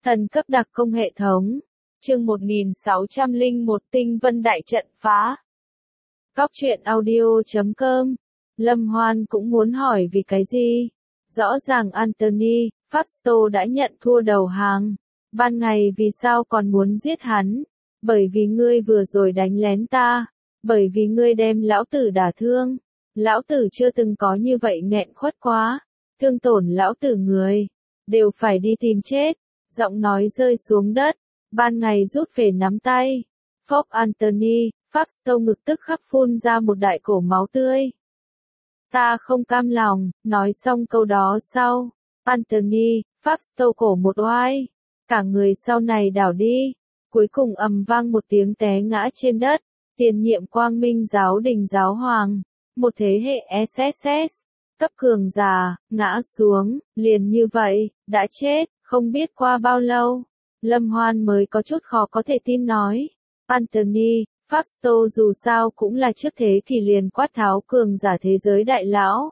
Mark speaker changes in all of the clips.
Speaker 1: Thần cấp đặc công hệ thống. Chương 1601 Tinh Vân Đại Trận phá. Góc truyện audio.com. Lâm Hoan cũng muốn hỏi vì cái gì? Rõ ràng Anthony, Fausto đã nhận thua đầu hàng. Ban ngày vì sao còn muốn giết hắn? Bởi vì ngươi vừa rồi đánh lén ta. Bởi vì ngươi đem lão tử đả thương. Lão tử chưa từng có như vậy nghẹn khuất quá. Thương tổn lão tử người. Đều phải đi tìm chết. Giọng nói rơi xuống đất. Ban ngày rút về nắm tay. Phốc Anthony, Fausto ngực tức khắc phun ra một đại cổ máu tươi. Ta không cam lòng, nói xong câu đó sau. Anthony, Fausto cổ một oai. Cả người sau này đảo đi. Cuối cùng ầm vang một tiếng té ngã trên đất. Tiền nhiệm Quang Minh giáo đình giáo hoàng. Một thế hệ SSS. Cấp cường già, ngã xuống, liền như vậy, đã chết, không biết qua bao lâu. Lâm Hoan mới có chút khó có thể tin nói. Anthony, Fausto dù sao cũng là trước thế kỷ liền quát tháo cường giả thế giới đại lão.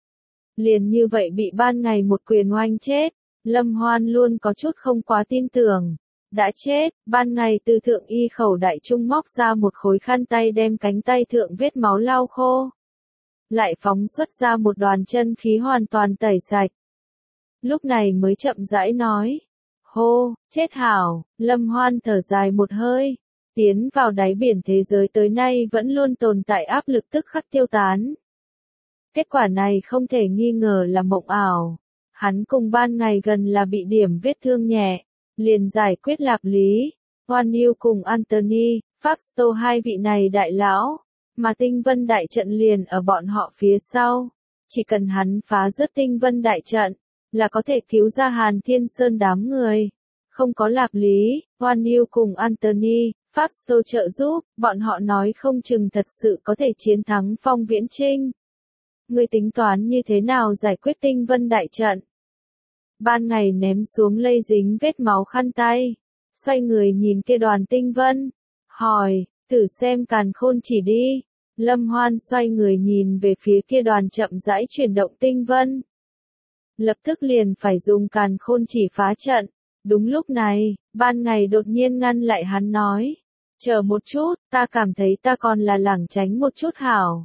Speaker 1: Liền như vậy bị ban ngày một quyền oanh chết. Lâm Hoan luôn có chút không quá tin tưởng. Đã chết, ban ngày từ thượng y khẩu đại trung móc ra một khối khăn tay đem cánh tay thượng vết máu lau khô. Lại phóng xuất ra một đoàn chân khí hoàn toàn tẩy sạch. Lúc này mới chậm rãi nói. Hô, chết hảo, Lâm Hoan thở dài một hơi. Tiến vào đáy biển thế giới tới nay vẫn luôn tồn tại áp lực tức khắc tiêu tán. Kết quả này không thể nghi ngờ là mộng ảo. Hắn cùng ban ngày gần là bị điểm vết thương nhẹ. Liền giải quyết lạp lý. Hoan Nhiêu cùng Anthony, Fausto hai vị này đại lão. Mà tinh vân đại trận liền ở bọn họ phía sau. Chỉ cần hắn phá rớt tinh vân đại trận, là có thể cứu ra Hàn Thiên Sơn đám người. Không có lạp lý, Hoan Nhiêu cùng Anthony, Fausto trợ giúp, bọn họ nói không chừng thật sự có thể chiến thắng Phong Viễn Trinh. Ngươi tính toán như thế nào giải quyết tinh vân đại trận? Ban ngày ném xuống lây dính vết máu khăn tay. Xoay người nhìn kia đoàn tinh vân. Hỏi, thử xem càn khôn chỉ đi. Lâm Hoan xoay người nhìn về phía kia đoàn chậm rãi chuyển động tinh vân. Lập tức liền phải dùng càn khôn chỉ phá trận. Đúng lúc này, ban ngày đột nhiên ngăn lại hắn nói. Chờ một chút, ta cảm thấy ta còn là lảng tránh một chút hảo.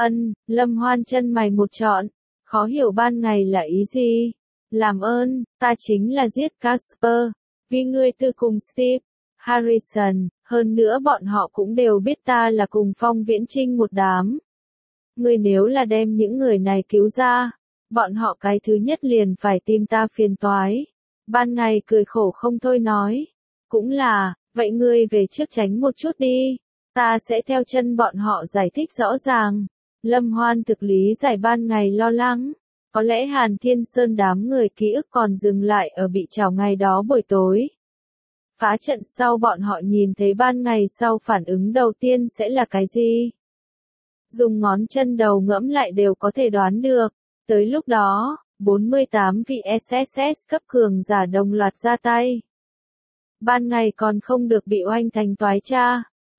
Speaker 1: Lâm Hoan chân mày một trọn. Khó hiểu ban ngày là ý gì? Làm ơn, ta chính là giết Casper. Vì ngươi tư cùng Steve Harrison, hơn nữa bọn họ cũng đều biết ta là cùng Phong Viễn Trinh một đám. Ngươi nếu là đem những người này cứu ra, bọn họ cái thứ nhất liền phải tìm ta phiền toái. Ban ngày cười khổ không thôi nói. Cũng là, vậy ngươi về trước tránh một chút đi. Ta sẽ theo chân bọn họ giải thích rõ ràng. Lâm Hoan thực lý giải ban ngày lo lắng. Có lẽ Hàn Thiên Sơn đám người ký ức còn dừng lại ở bị trảo ngày đó buổi tối. Phá trận sau bọn họ nhìn thấy ban ngày sau phản ứng đầu tiên sẽ là cái gì? Dùng ngón chân đầu ngẫm lại đều có thể đoán được. Tới lúc đó, 48 vị SSS cấp cường giả đồng loạt ra tay. Ban ngày còn không được bị oanh thành toái cha.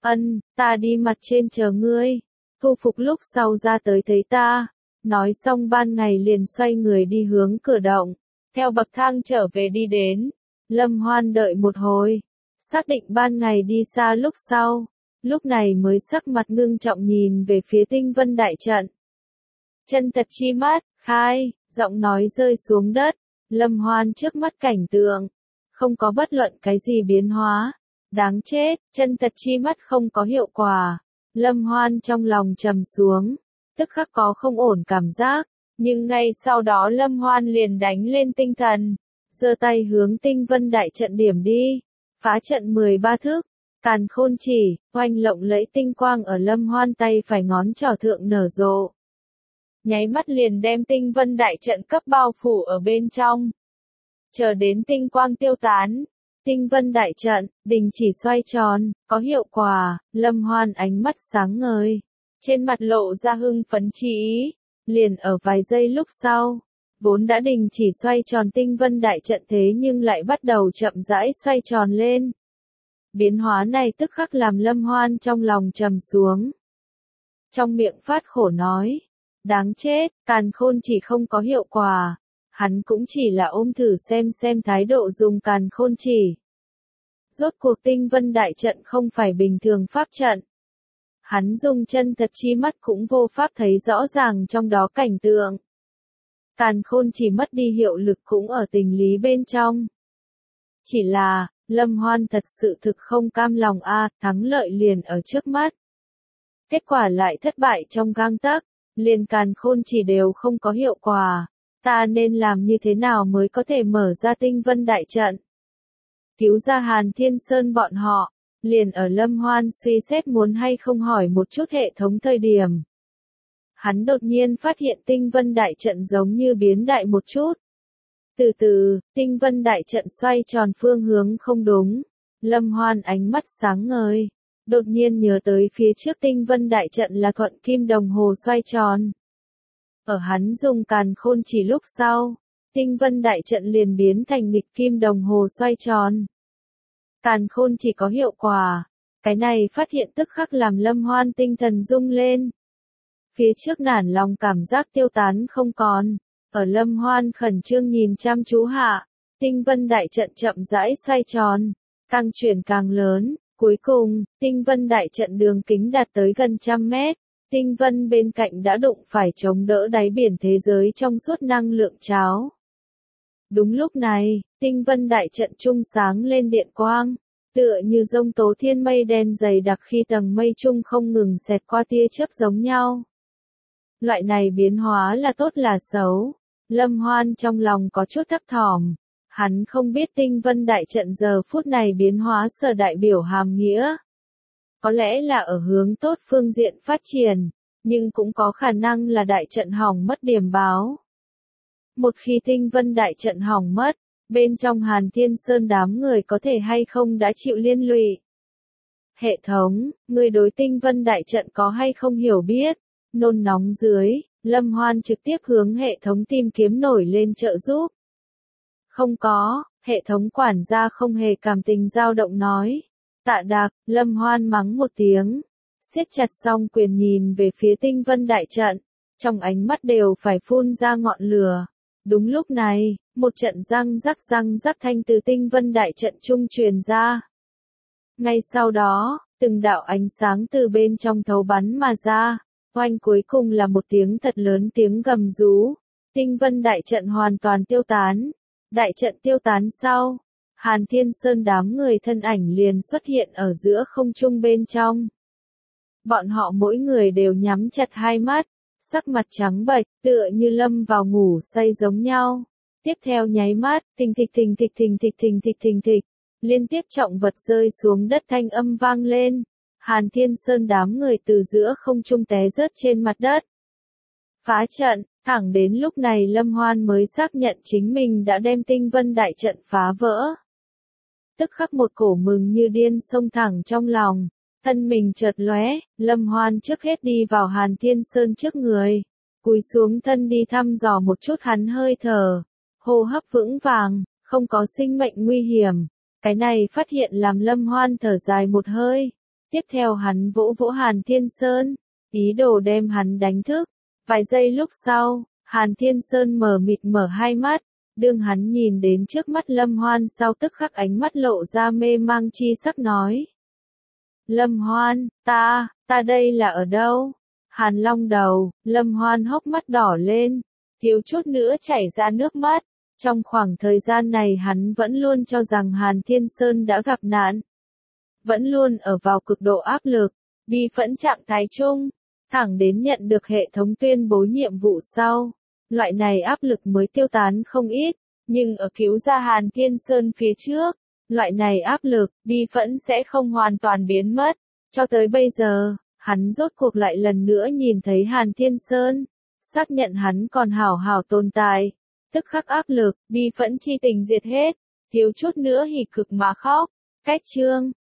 Speaker 1: Ta đi mặt trên chờ ngươi. Thu phục lúc sau ra tới thấy ta. Nói xong ban ngày liền xoay người đi hướng cửa động. Theo bậc thang trở về đi đến. Lâm Hoan đợi một hồi. Xác định ban ngày đi xa lúc sau. Lúc này mới sắc mặt ngưng trọng nhìn về phía tinh vân đại trận. Chân thật chi mắt, khai, giọng nói rơi xuống đất. Lâm Hoan trước mắt cảnh tượng. Không có bất luận cái gì biến hóa. Đáng chết, chân thật chi mắt không có hiệu quả. Lâm Hoan trong lòng trầm xuống. Tức khắc có không ổn cảm giác. Nhưng ngay sau đó Lâm Hoan liền đánh lên tinh thần. Giơ tay hướng tinh vân đại trận điểm đi. Phá trận 13 thước. Càn khôn chỉ, oanh lộng lẫy tinh quang ở Lâm Hoan tay phải ngón trỏ thượng nở rộ. Nháy mắt liền đem tinh vân đại trận cấp bao phủ ở bên trong. Chờ đến tinh quang tiêu tán. Tinh vân đại trận, đình chỉ xoay tròn, có hiệu quả, Lâm Hoan ánh mắt sáng ngời. Trên mặt lộ ra hưng phấn chí ý. Liền ở vài giây lúc sau. Vốn đã đình chỉ xoay tròn tinh vân đại trận thế nhưng lại bắt đầu chậm rãi xoay tròn lên. Biến hóa này tức khắc làm Lâm Hoan trong lòng trầm xuống. Trong miệng phát khổ nói. Đáng chết, càn khôn chỉ không có hiệu quả. Hắn cũng chỉ là ôm thử xem thái độ dùng càn khôn chỉ. Rốt cuộc tinh vân đại trận không phải bình thường pháp trận. Hắn dùng chân thật chi mắt cũng vô pháp thấy rõ ràng trong đó cảnh tượng. Càn khôn chỉ mất đi hiệu lực cũng ở tình lý bên trong. Chỉ là, Lâm Hoan thật sự thực không cam lòng thắng lợi liền ở trước mắt. Kết quả lại thất bại trong gang tấc, liền càn khôn chỉ đều không có hiệu quả. Ta nên làm như thế nào mới có thể mở ra tinh vân đại trận? Cứu ra Hàn Thiên Sơn bọn họ, liền ở Lâm Hoan suy xét muốn hay không hỏi một chút hệ thống thời điểm. Hắn đột nhiên phát hiện tinh vân đại trận giống như biến đại một chút. Từ từ, tinh vân đại trận xoay tròn phương hướng không đúng. Lâm Hoan ánh mắt sáng ngời. Đột nhiên nhớ tới phía trước tinh vân đại trận là thuận kim đồng hồ xoay tròn. Ở hắn dùng càn khôn chỉ lúc sau, tinh vân đại trận liền biến thành nghịch kim đồng hồ xoay tròn. Càn khôn chỉ có hiệu quả. Cái này phát hiện tức khắc làm Lâm Hoan tinh thần rung lên. Phía trước nản lòng cảm giác tiêu tán không còn. Ở Lâm Hoan khẩn trương nhìn chăm chú hạ, tinh vân đại trận chậm rãi xoay tròn, càng chuyển càng lớn, cuối cùng, tinh vân đại trận đường kính đạt tới gần 100 mét, tinh vân bên cạnh đã đụng phải chống đỡ đáy biển thế giới trong suốt năng lượng cháo. Đúng lúc này, tinh vân đại trận trung sáng lên điện quang, tựa như giông tố thiên mây đen dày đặc khi tầng mây trung không ngừng xẹt qua tia chớp giống nhau. Loại này biến hóa là tốt là xấu? Lâm Hoan trong lòng có chút thấp thỏm. Hắn không biết tinh vân đại trận giờ phút này biến hóa sở đại biểu hàm nghĩa. Có lẽ là ở hướng tốt phương diện phát triển, nhưng cũng có khả năng là đại trận hỏng mất điểm báo. Một khi tinh vân đại trận hỏng mất, bên trong Hàn Thiên Sơn đám người có thể hay không đã chịu liên lụy. Hệ thống, người đối tinh vân đại trận có hay không hiểu biết? Nôn nóng dưới, Lâm Hoan trực tiếp hướng hệ thống tìm kiếm nổi lên trợ giúp. Không có, hệ thống quản gia không hề cảm tình dao động nói. Tạ Đạc, Lâm Hoan mắng một tiếng. Siết chặt song quyền nhìn về phía tinh vân đại trận. Trong ánh mắt đều phải phun ra ngọn lửa. Đúng lúc này, một trận răng rắc thanh từ tinh vân đại trận trung truyền ra. Ngay sau đó, từng đạo ánh sáng từ bên trong thấu bắn mà ra. Oanh cuối cùng là một tiếng thật lớn tiếng gầm rú. Tinh vân đại trận hoàn toàn tiêu tán. Đại trận tiêu tán sau, Hàn Thiên Sơn đám người thân ảnh liền xuất hiện ở giữa không trung bên trong. Bọn họ mỗi người đều nhắm chặt hai mắt, sắc mặt trắng bệch, tựa như lâm vào ngủ say giống nhau. Tiếp theo nháy mắt, thình thịch, liên tiếp trọng vật rơi xuống đất thanh âm vang lên. Hàn Thiên Sơn đám người từ giữa không trung té rớt trên mặt đất. Phá trận, thẳng đến lúc này Lâm Hoan mới xác nhận chính mình đã đem tinh vân đại trận phá vỡ. Tức khắc một cổ mừng như điên xông thẳng trong lòng, thân mình chợt lóe, Lâm Hoan trước hết đi vào Hàn Thiên Sơn trước người, cúi xuống thân đi thăm dò một chút hắn hơi thở, hô hấp vững vàng, không có sinh mệnh nguy hiểm. Cái này phát hiện làm Lâm Hoan thở dài một hơi. Tiếp theo hắn vỗ vỗ Hàn Thiên Sơn, ý đồ đem hắn đánh thức. Vài giây lúc sau, Hàn Thiên Sơn mờ mịt mở hai mắt, đương hắn nhìn đến trước mắt Lâm Hoan sau tức khắc ánh mắt lộ ra mê mang chi sắc nói. Lâm Hoan, ta đây là ở đâu? Hàn Long đầu, Lâm Hoan hốc mắt đỏ lên, thiếu chút nữa chảy ra nước mắt. Trong khoảng thời gian này hắn vẫn luôn cho rằng Hàn Thiên Sơn đã gặp nạn. Vẫn luôn ở vào cực độ áp lực, bi phẫn trạng thái chung. Thẳng đến nhận được hệ thống tuyên bố nhiệm vụ sau, loại này áp lực mới tiêu tán không ít, nhưng ở cứu ra Hàn Thiên Sơn phía trước, loại này áp lực, bi phẫn sẽ không hoàn toàn biến mất. Cho tới bây giờ, hắn rốt cuộc lại lần nữa nhìn thấy Hàn Thiên Sơn, xác nhận hắn còn hảo hảo tồn tại, tức khắc áp lực, bi phẫn chi tình diệt hết, thiếu chút nữa hỉ cực mà khóc. Cách chương